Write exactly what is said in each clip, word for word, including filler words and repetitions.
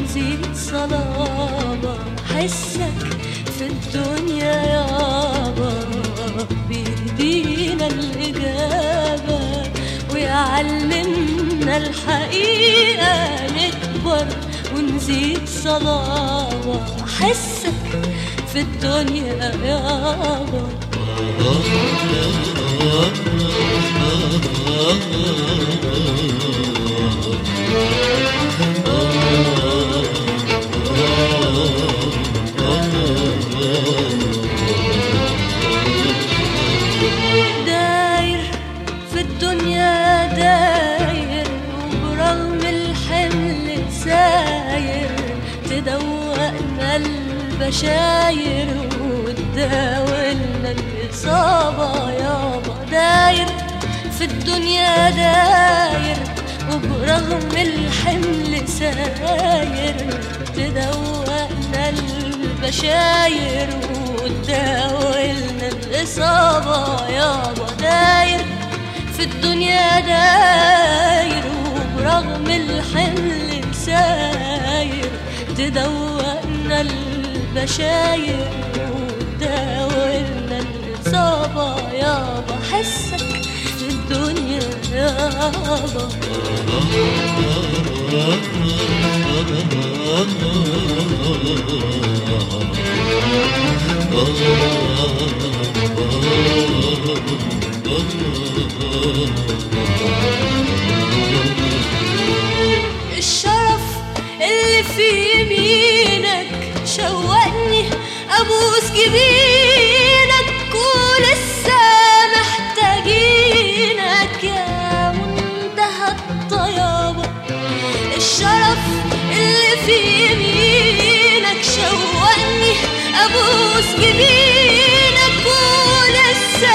ونزيد صلابة، حسك في الدنيا يابا بيدينا الإجابة ويعلمنا الحقيقة، نكبر ونزيد صلابة، حسك في الدنيا يابا. داير في الدنيا داير وبرغم الحمل ساير، تدوقنا البشاير وتداولنا الإصابة يابا. داير في الدنيا داير وبرغم الحمل ساير، تدوقنا البشاير وتداولنا الإصابة يابا. داير في الدنيا داير وبرغم الحمل ساير، تدوقنا البشاير وتداولنا الإصابة يابا، حسك في الدنيا يابا. الشرف اللي في يمينك شوقني أبوس جبينك، ولسه محتاجينك يا منتهى الطيابة. الشرف اللي في يمينك شوقني أبوس جبينك، ولسه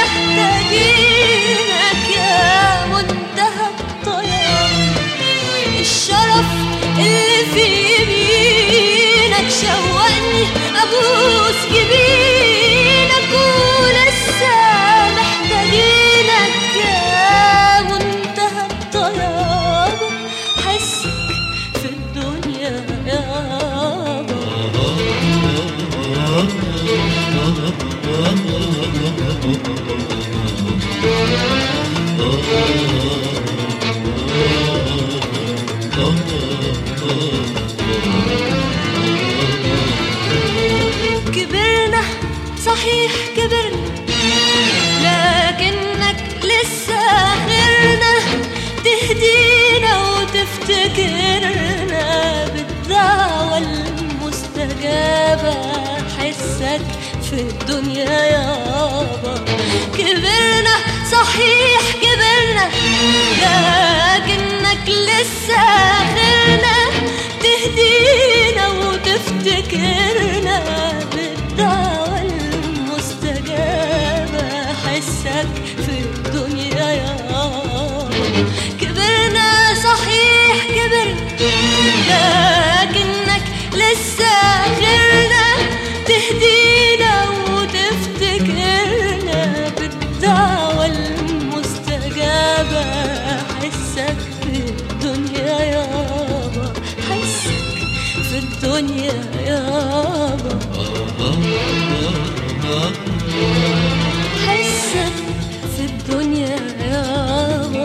محتاجينك يا منتهى الطيابة. الشرف اللي في يمينك شوقني أبوس جبينك، ولسه محتاجينك يا منتهى الطيابة، حسك في الدنيا يابا. كبرنا صحيح كبرنا، لكنك لسه آخرنا، تهدينا وتفتكرنا بالدعوة المستجابة، حسك في الدنيا يابا. كبرنا صحيح كبرنا، لكنك لسه آخرنا، تهدينا وتفتكرنا بالدعوة المستجابة، حسك في الدنيا يابا. كبرنا صحيح كبرنا، لكنك لسه آخرنا، تهدينا وتفتكرنا بالدعوة المستجابة، حسك في الدنيا يابا، حسك في الدنيا يابا. حسك في الدنيا يابا.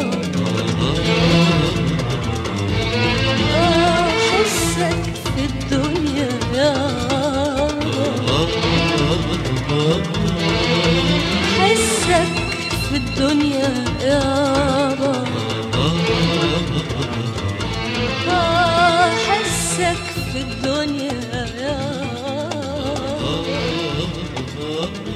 حسك في الدنيا يابا. حسك في الدنيا يابا. حسك في الدنيا يابا.